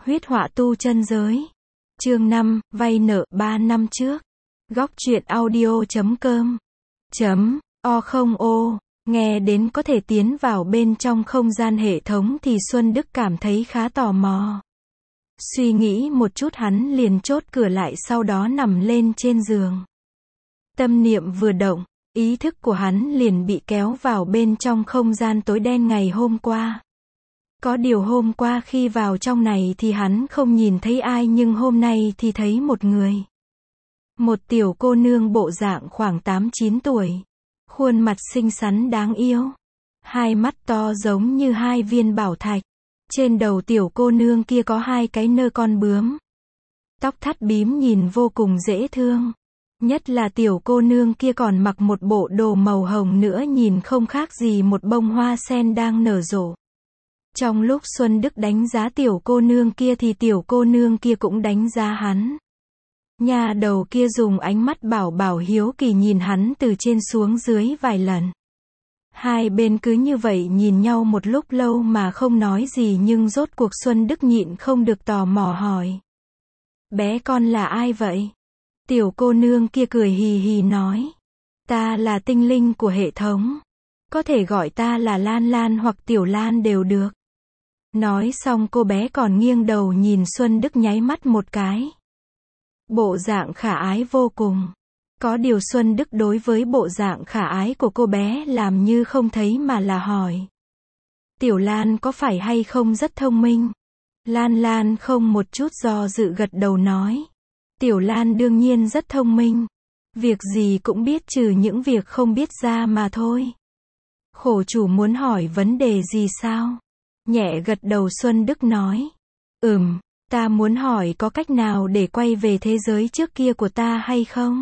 Huyết họa tu chân giới. Chương 5, vay nợ 3 năm trước. Góc truyện audio.com O không. Nghe đến có thể tiến vào bên trong không gian hệ thống thì Xuân Đức cảm thấy khá tò mò. Suy nghĩ một chút hắn liền chốt cửa lại, sau đó nằm lên trên giường. Tâm niệm vừa động, ý thức của hắn liền bị kéo vào bên trong không gian tối đen ngày hôm qua. Có điều hôm qua khi vào trong này thì hắn không nhìn thấy ai, nhưng hôm nay thì thấy một người. Một tiểu cô nương bộ dạng khoảng 8-9 tuổi. Khuôn mặt xinh xắn đáng yêu. Hai mắt to giống như hai viên bảo thạch. Trên đầu tiểu cô nương kia có hai cái nơ con bướm. Tóc thắt bím nhìn vô cùng dễ thương. Nhất là tiểu cô nương kia còn mặc một bộ đồ màu hồng nữa, nhìn không khác gì một bông hoa sen đang nở rộ. Trong lúc Xuân Đức đánh giá tiểu cô nương kia thì tiểu cô nương kia cũng đánh giá hắn. Nhà đầu kia dùng ánh mắt bảo bảo hiếu kỳ nhìn hắn từ trên xuống dưới vài lần. Hai bên cứ như vậy nhìn nhau một lúc lâu mà không nói gì, nhưng rốt cuộc Xuân Đức nhịn không được tò mò hỏi. Bé con là ai vậy? Tiểu cô nương kia cười hì hì nói. Ta là tinh linh của hệ thống. Có thể gọi ta là Lan Lan hoặc Tiểu Lan đều được. Nói xong cô bé còn nghiêng đầu nhìn Xuân Đức nháy mắt một cái. Bộ dạng khả ái vô cùng. Có điều Xuân Đức đối với bộ dạng khả ái của cô bé làm như không thấy mà là hỏi. Tiểu Lan có phải hay không rất thông minh? Lan Lan không một chút do dự gật đầu nói. Tiểu Lan đương nhiên rất thông minh. Việc gì cũng biết trừ những việc không biết ra mà thôi. Khổ chủ muốn hỏi vấn đề gì sao? Nhẹ gật đầu Xuân Đức nói. Ta muốn hỏi có cách nào để quay về thế giới trước kia của ta hay không?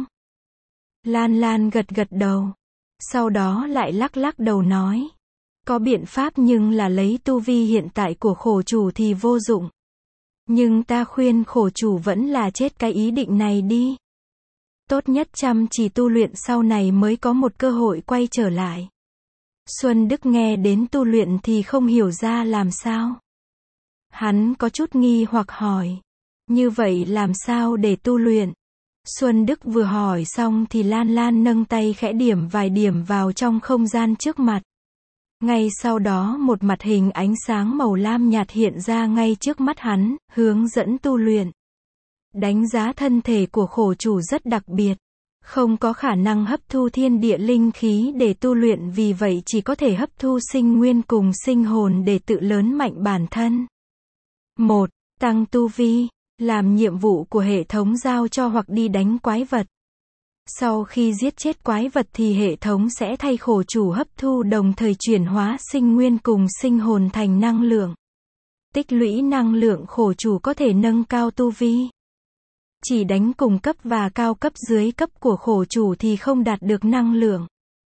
Lan Lan gật gật đầu. Sau đó lại lắc lắc đầu nói. Có biện pháp, nhưng là lấy tu vi hiện tại của khổ chủ thì vô dụng. Nhưng ta khuyên khổ chủ vẫn là chết cái ý định này đi. Tốt nhất chăm chỉ tu luyện, sau này mới có một cơ hội quay trở lại. Xuân Đức nghe đến tu luyện thì không hiểu ra làm sao. Hắn có chút nghi hoặc hỏi. Như vậy làm sao để tu luyện? Xuân Đức vừa hỏi xong thì Lan Lan nâng tay khẽ điểm vài điểm vào trong không gian trước mặt. Ngay sau đó một mặt hình ánh sáng màu lam nhạt hiện ra ngay trước mắt hắn, hướng dẫn tu luyện. Đánh giá thân thể của khổ chủ rất đặc biệt. Không có khả năng hấp thu thiên địa linh khí để tu luyện, vì vậy chỉ có thể hấp thu sinh nguyên cùng sinh hồn để tự lớn mạnh bản thân. 1. Tăng tu vi. Làm nhiệm vụ của hệ thống giao cho hoặc đi đánh quái vật. Sau khi giết chết quái vật thì hệ thống sẽ thay khổ chủ hấp thu, đồng thời chuyển hóa sinh nguyên cùng sinh hồn thành năng lượng. Tích lũy năng lượng khổ chủ có thể nâng cao tu vi. Chỉ đánh cùng cấp và cao cấp dưới cấp của khổ chủ thì không đạt được năng lượng.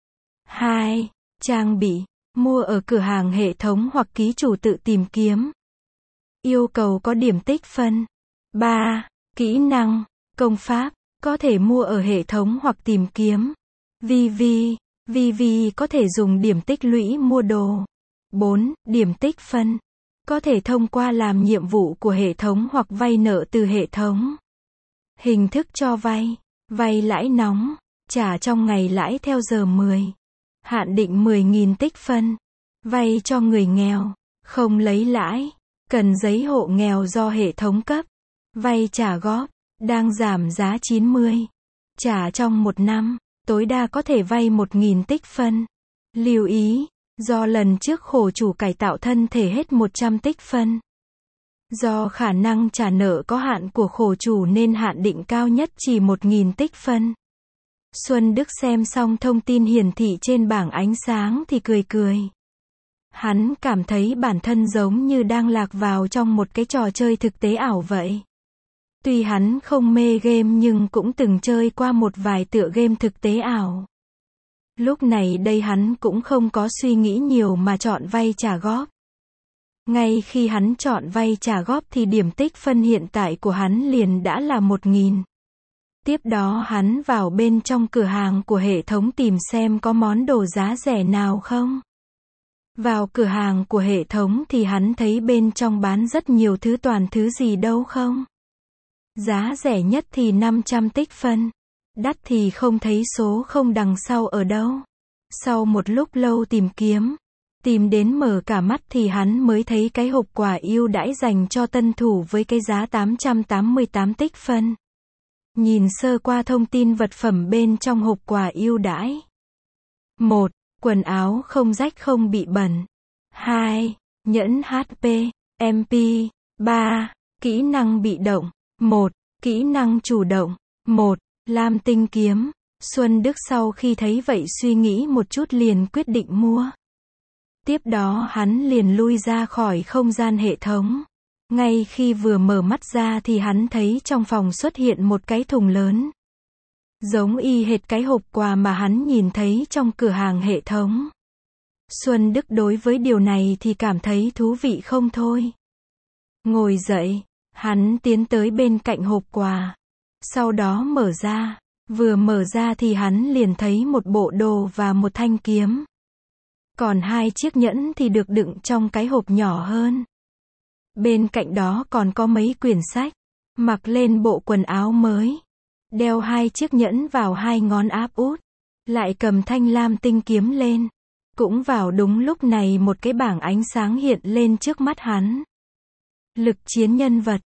2. Trang bị. Mua ở cửa hàng hệ thống hoặc ký chủ tự tìm kiếm. Yêu cầu có điểm tích phân. 3. Kỹ năng, công pháp. Có thể mua ở hệ thống hoặc tìm kiếm. VV có thể dùng điểm tích lũy mua đồ. 4. Điểm tích phân. Có thể thông qua làm nhiệm vụ của hệ thống hoặc vay nợ từ hệ thống. Hình thức cho vay. Vay lãi nóng. Trả trong ngày, lãi theo giờ 10. Hạn định 10.000 tích phân. Vay cho người nghèo. Không lấy lãi. Cần giấy hộ nghèo do hệ thống cấp. Vay trả góp. Đang giảm giá 90. Trả trong 1 năm. Tối đa có thể vay 1.000 tích phân. Lưu ý. Do lần trước khổ chủ cải tạo thân thể hết 100 tích phân. Do khả năng trả nợ có hạn của khổ chủ nên hạn định cao nhất chỉ 1.000 tích phân. Xuân Đức xem xong thông tin hiển thị trên bảng ánh sáng thì cười cười. Hắn cảm thấy bản thân giống như đang lạc vào trong một cái trò chơi thực tế ảo vậy. Tuy hắn không mê game nhưng cũng từng chơi qua một vài tựa game thực tế ảo. Lúc này đây hắn cũng không có suy nghĩ nhiều mà chọn vay trả góp. Ngay khi hắn chọn vay trả góp thì điểm tích phân hiện tại của hắn liền đã là 1.000. Tiếp đó hắn vào bên trong cửa hàng của hệ thống tìm xem có món đồ giá rẻ nào không. Vào cửa hàng của hệ thống thì hắn thấy bên trong bán rất nhiều thứ, toàn thứ gì đâu không. Giá rẻ nhất thì 500 tích phân. Đắt thì không thấy số không đằng sau ở đâu. Sau một lúc lâu tìm kiếm, tìm đến mở cả mắt thì hắn mới thấy cái hộp quà ưu đãi dành cho tân thủ với cái giá 888 tích phân. Nhìn sơ qua thông tin vật phẩm bên trong hộp quà ưu đãi. 1. Quần áo không rách không bị bẩn. 2. Nhẫn HP, MP. 3. Kỹ năng bị động. 1. Kỹ năng chủ động. 1. Lam tinh kiếm. Xuân Đức sau khi thấy vậy suy nghĩ một chút liền quyết định mua. Tiếp đó hắn liền lui ra khỏi không gian hệ thống. Ngay khi vừa mở mắt ra thì hắn thấy trong phòng xuất hiện một cái thùng lớn. Giống y hệt cái hộp quà mà hắn nhìn thấy trong cửa hàng hệ thống. Xuân Đức đối với điều này thì cảm thấy thú vị không thôi. Ngồi dậy, hắn tiến tới bên cạnh hộp quà. Sau đó mở ra. Vừa mở ra thì hắn liền thấy một bộ đồ và một thanh kiếm. Còn 2 chiếc nhẫn thì được đựng trong cái hộp nhỏ hơn. Bên cạnh đó còn có mấy quyển sách. Mặc lên bộ quần áo mới. Đeo 2 chiếc nhẫn vào 2 ngón áp út. Lại cầm thanh lam tinh kiếm lên. Cũng vào đúng lúc này một cái bảng ánh sáng hiện lên trước mắt hắn. Lực chiến nhân vật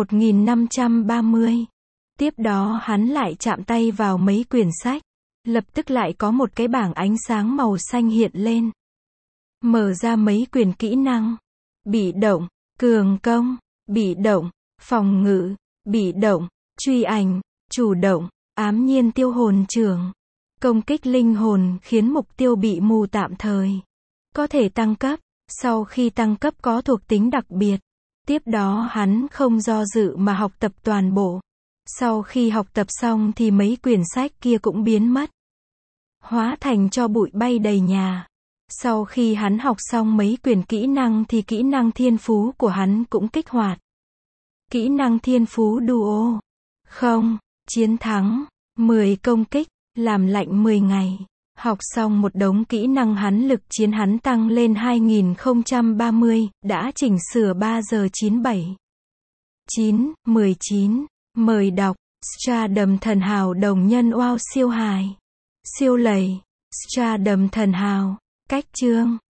1530. Tiếp đó hắn lại chạm tay vào mấy quyển sách. Lập tức lại có một cái bảng ánh sáng màu xanh hiện lên. Mở ra mấy quyển kỹ năng. Bị động, cường công, bị động, phòng ngự, bị động, truy ảnh, chủ động, ám nhiên tiêu hồn trưởng. Công kích linh hồn khiến mục tiêu bị mù tạm thời. Có thể tăng cấp. Sau khi tăng cấp có thuộc tính đặc biệt. Tiếp đó hắn không do dự mà học tập toàn bộ. Sau khi học tập xong thì mấy quyển sách kia cũng biến mất. Hóa thành tro bụi bay đầy nhà. Sau khi hắn học xong mấy quyển kỹ năng thì kỹ năng thiên phú của hắn cũng kích hoạt. Kỹ năng thiên phú duo. 0. Chiến thắng. 10 công kích. Làm lạnh 10 ngày. Học xong một đống kỹ năng hắn lực chiến hắn tăng lên 2030, đã chỉnh sửa 3 giờ 97. 9. 19. Mời đọc. Stardom thần hào đồng nhân wow siêu hài. Siêu lầy. Stardom thần hào. Cách chương.